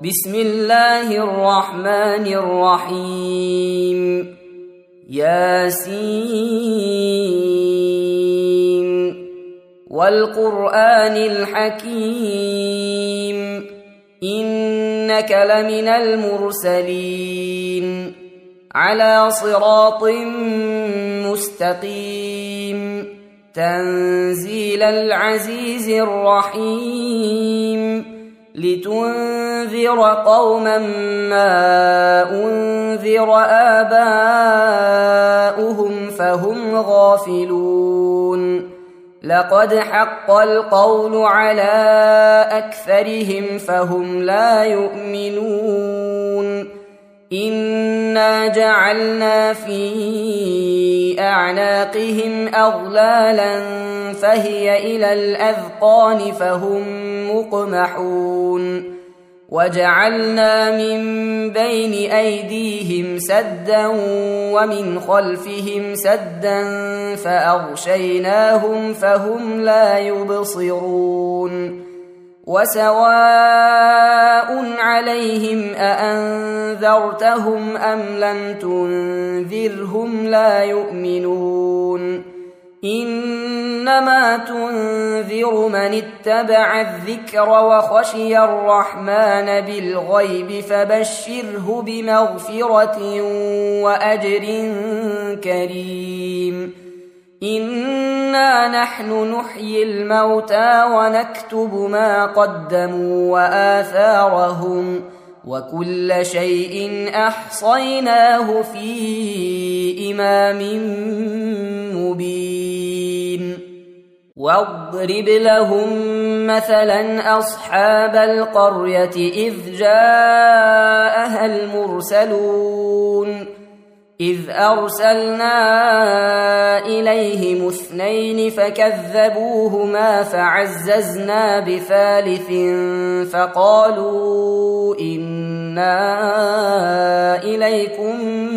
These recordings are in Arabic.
بسم الله الرحمن الرحيم ياسين والقرآن الحكيم إنك لمن المرسلين على صراط مستقيم تنزيل العزيز الرحيم لتنذر قوما ما أنذر آباؤهم فهم غافلون لقد حق القول على أكثرهم فهم لا يؤمنون إنا جعلنا في أعناقهم أغلالا فهي إلى الأذقان فهم مقمحون وجعلنا من بين أيديهم سدا ومن خلفهم سدا فأغشيناهم فهم لا يبصرون وسواء عليهم أأنذرتهم أم لم تنذرهم لا يؤمنون إنما تنذر من اتبع الذكر وخشي الرحمن بالغيب فبشره بمغفرة وأجر كريم إنا نحن نحيي الموتى ونكتب ما قدموا وآثارهم وكل شيء أحصيناه في إمام مبين واضرب لهم مثلا أصحاب القرية إذ جاءها المرسلون إذ أرسلنا إليهم 2 فكذبوهما فعززنا بثالث فقالوا إنا إليكم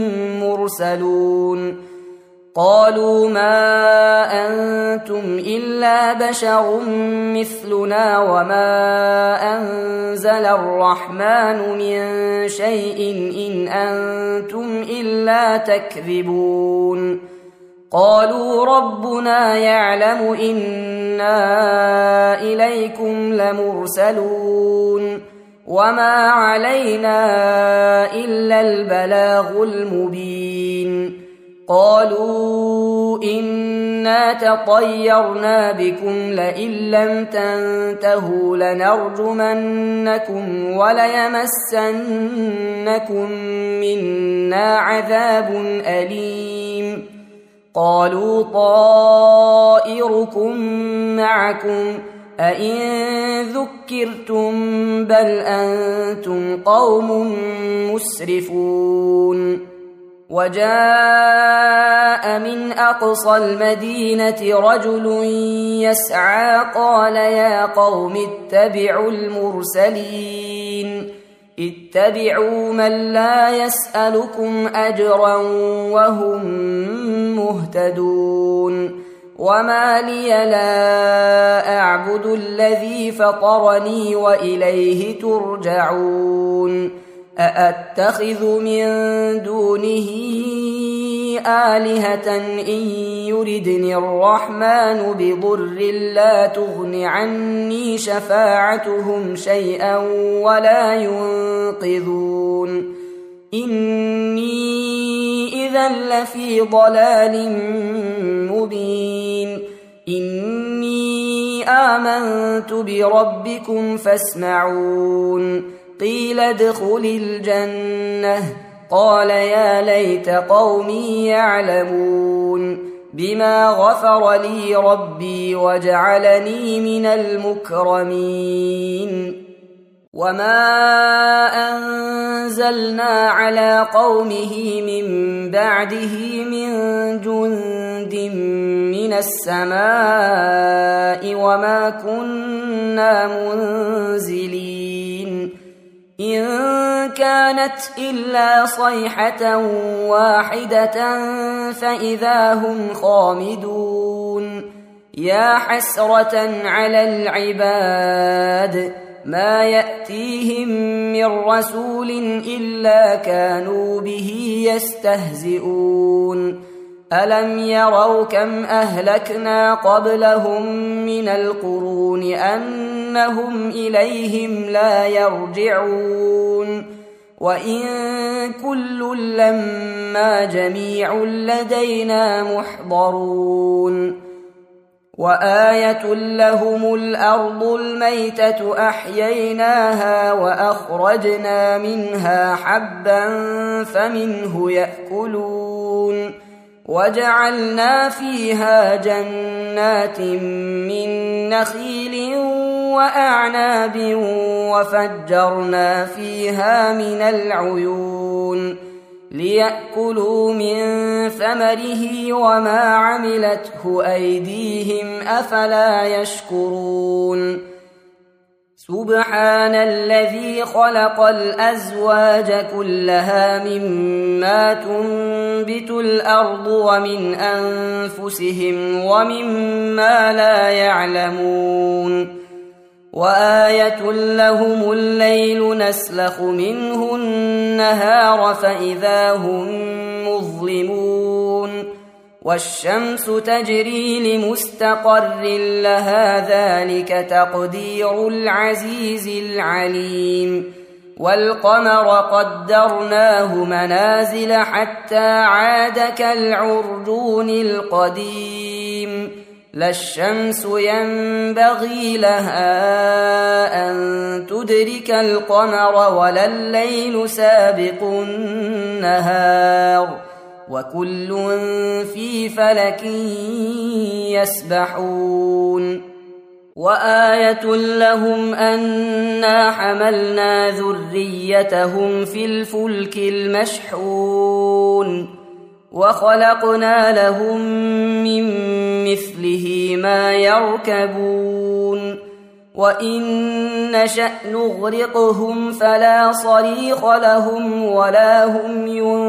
مرسلون قالوا ما أنتم إلا بشر مثلنا وما أنزل الرحمن من شيء إن أنتم إلا تكذبون قالوا ربنا يعلم إنا إليكم لمرسلون وما علينا إلا البلاغ المبين قالوا إنا تطيرنا بكم لئن لم تنتهوا لنرجمنكم وليمسنكم منا عذاب أليم قالوا طائركم معكم أئن ذكرتم بل أنتم قوم مسرفون وجاء من أقصى المدينة رجل يسعى قال يا قوم اتبعوا المرسلين اتبعوا من لا يسألكم أجرا وهم مهتدون وما لي لا أعبد الذي فطرني وإليه ترجعون أأتخذ من دونه آلهة إن يردني الرحمن بضر لا تغن عني شفاعتهم شيئا ولا ينقذون إني إذا لفي ضلال مبين إني آمنت بربكم فاسمعون قيل ادخل الجنة قال يا ليت قومي يعلمون بما غفر لي ربي وجعلني من المكرمين وما أنزلنا على قومه من بعده من جند من السماء وما كنا منزلين إن كانت إلا صيحة واحدة فإذا هم خامدون يا حسرة على العباد ما يأتيهم من رسول إلا كانوا به يستهزئون ألم يروا كم أهلكنا قبلهم من القرون أنهم إليهم لا يرجعون وإن كل لما جميع لدينا محضرون وآية لهم الأرض الميتة أحييناها وأخرجنا منها حبا فمنه يأكلون وجعلنا فيها جنات من نخيل وأعناب وفجرنا فيها من العيون ليأكلوا من ثمره وما عملته أيديهم أفلا يشكرون سبحان الذي خلق الأزواج كلها مما تنبت الأرض ومن أنفسهم ومما لا يعلمون وآية لهم الليل نسلخ منه النهار فإذا هم مظلمون والشمس تجري لمستقر لها ذلك تقدير العزيز العليم والقمر قدرناه منازل حتى عاد كالعرجون القديم لا الشمس ينبغي لها أن تدرك القمر ولا الليل سابق النهار وكل في فلك يسبحون وآية لهم أنا حملنا ذريتهم في الفلك المشحون وخلقنا لهم من مثله ما يركبون وإن نشأ نغرقهم فلا صريخ لهم ولا هم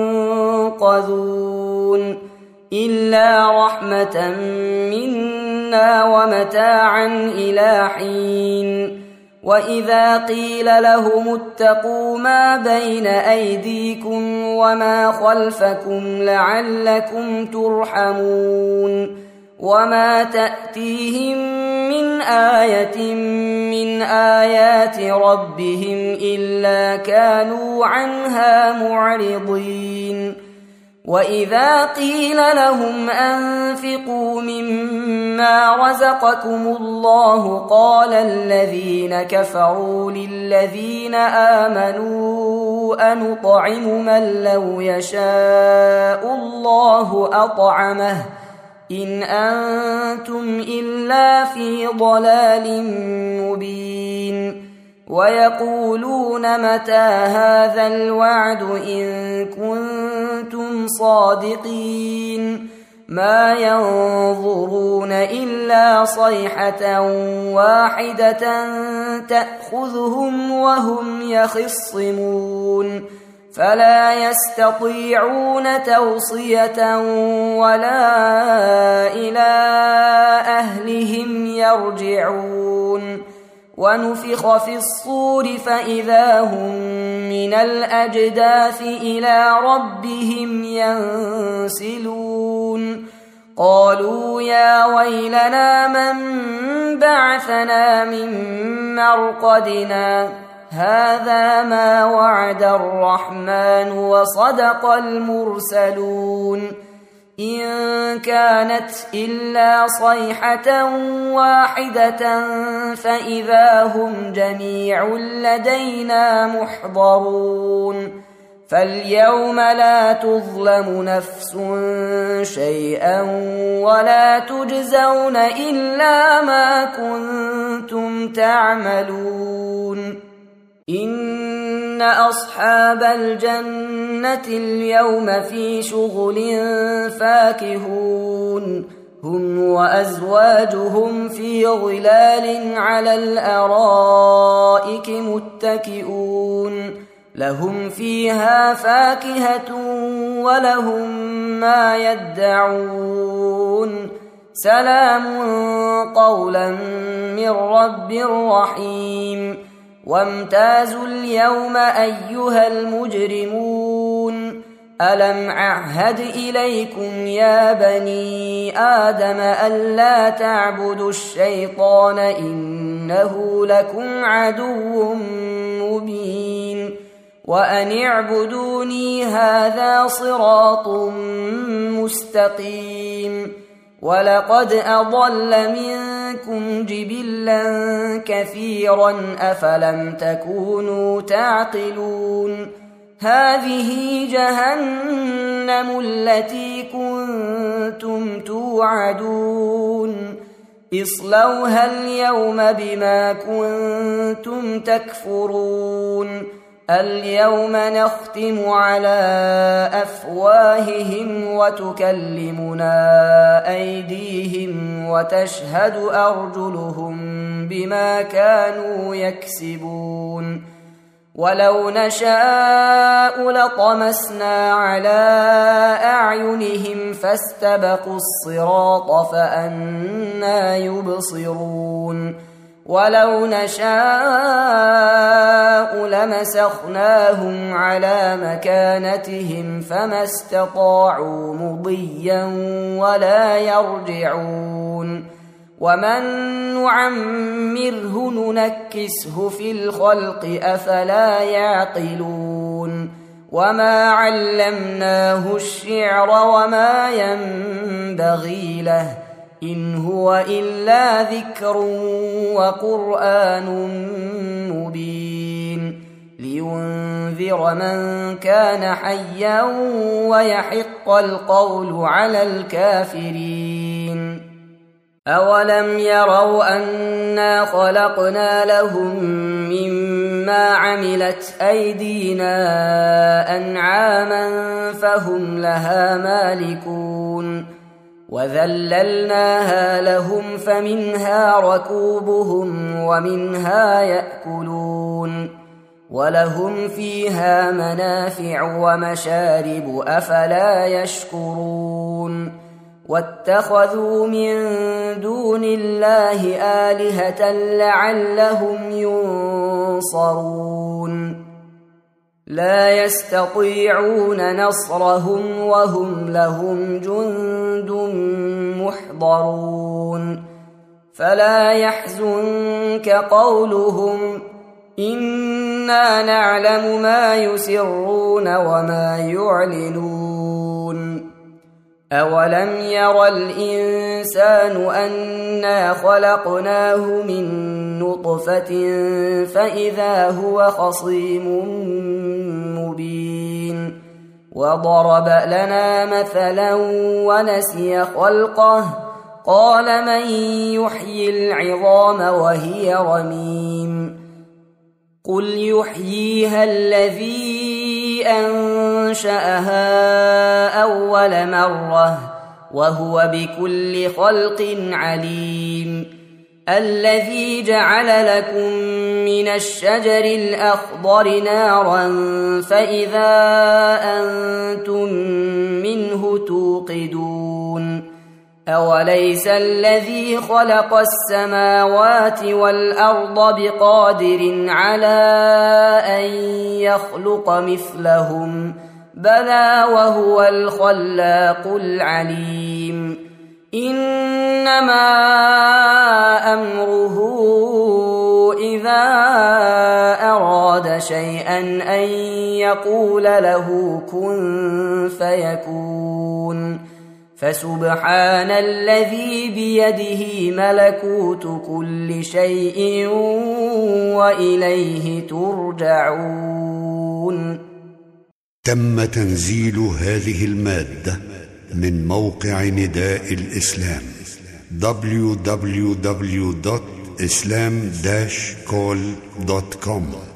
ينقذون إلا رحمة منا ومتاعا إلى حين وإذا قيل لهم اتقوا ما بين أيديكم وما خلفكم لعلكم ترحمون وما تأتيهم من آية من آيات ربهم إلا كانوا عنها معرضين وإذا قيل لهم أنفقوا مما رزقكم الله قال الذين كفروا للذين آمنوا أنطعم من لو يشاء الله أطعمه إن أنتم إلا في ضلال مبين ويقولون متى هذا الوعد إن كنتم صادقين ما ينظرون إلا صيحة واحدة تأخذهم وهم يخصمون فلا يستطيعون توصية ولا إلى أهلهم يرجعون ونفخ في الصور فإذا هم من الأجداث إلى ربهم ينسلون قالوا يا ويلنا من بعثنا من مرقدنا هذا ما وعد الرحمن وصدق المرسلون إن كانت إلا صيحة واحدة فإذا هم جميع لدينا محضرون فاليوم لا تظلم نفس شيئا ولا تجزون إلا ما كنتم تعملون إن أصحاب الجنة اليوم في شغل فاكهون هم وأزواجهم في ظلال على الأرائك متكئون لهم فيها فاكهة ولهم ما يدعون سلام قولا من رب رحيم وامتازوا اليوم أيها المجرمون ألم أعهد إليكم يا بني آدم ألا تعبدوا الشيطان إنه لكم عدو مبين وأن اعبدوني هذا صراط مستقيم ولقد أضل منكم جبلا كثيرا أفلم تكونوا تعقلون هذه جهنم التي كنتم توعدون اصلوها اليوم بما كنتم تكفرون اليوم نختم على أفواههم وتكلمنا أيديهم وتشهد أرجلهم بما كانوا يكسبون ولو نشاء لطمسنا على أعينهم فاستبقوا الصراط فأنى يبصرون ولو نشاء لمسخناهم على مكانتهم فما استطاعوا مضيا ولا يرجعون ومن نعمره ننكسه في الخلق أفلا يعقلون وما علمناه الشعر وما ينبغي له إن هو إلا ذكر وقرآن مبين لينذر من كان حيا ويحق القول على الكافرين أولم يروا أنا خلقنا لهم مما عملت أيدينا أنعاما فهم لها مالكون وذللناها لهم فمنها ركوبهم ومنها يأكلون ولهم فيها منافع ومشارب أفلا يشكرون واتخذوا من دون الله آلهة لعلهم ينصرون لا يستطيعون نصرهم وهم لهم جند محضرون فلا يحزنك قولهم إنا نعلم ما يسرون وما يعلنون أولم ير الإنسان أنا خلقناه من نطفة فإذا هو خصيم مبين وضرب لنا مثلا ونسي خلقه قال من يحيي العظام وهي رميم قل يحييها الذي أنشأها أول مرة وهو بكل خلق عليم الذي جعل لكم من الشجر الأخضر نارا فإذا أنتم منه توقدون أوليس الذي خلق السماوات والأرض بقادر على أن يخلق مثلهم بلى وهو الخلاق العليم إنما أمره إذا أراد شيئا أن يقول له كن فيكون فسبحان الذي بيده ملكوت كل شيء وإليه ترجعون. تم تنزيل هذه المادة من موقع نداء الإسلام www.islam-call.com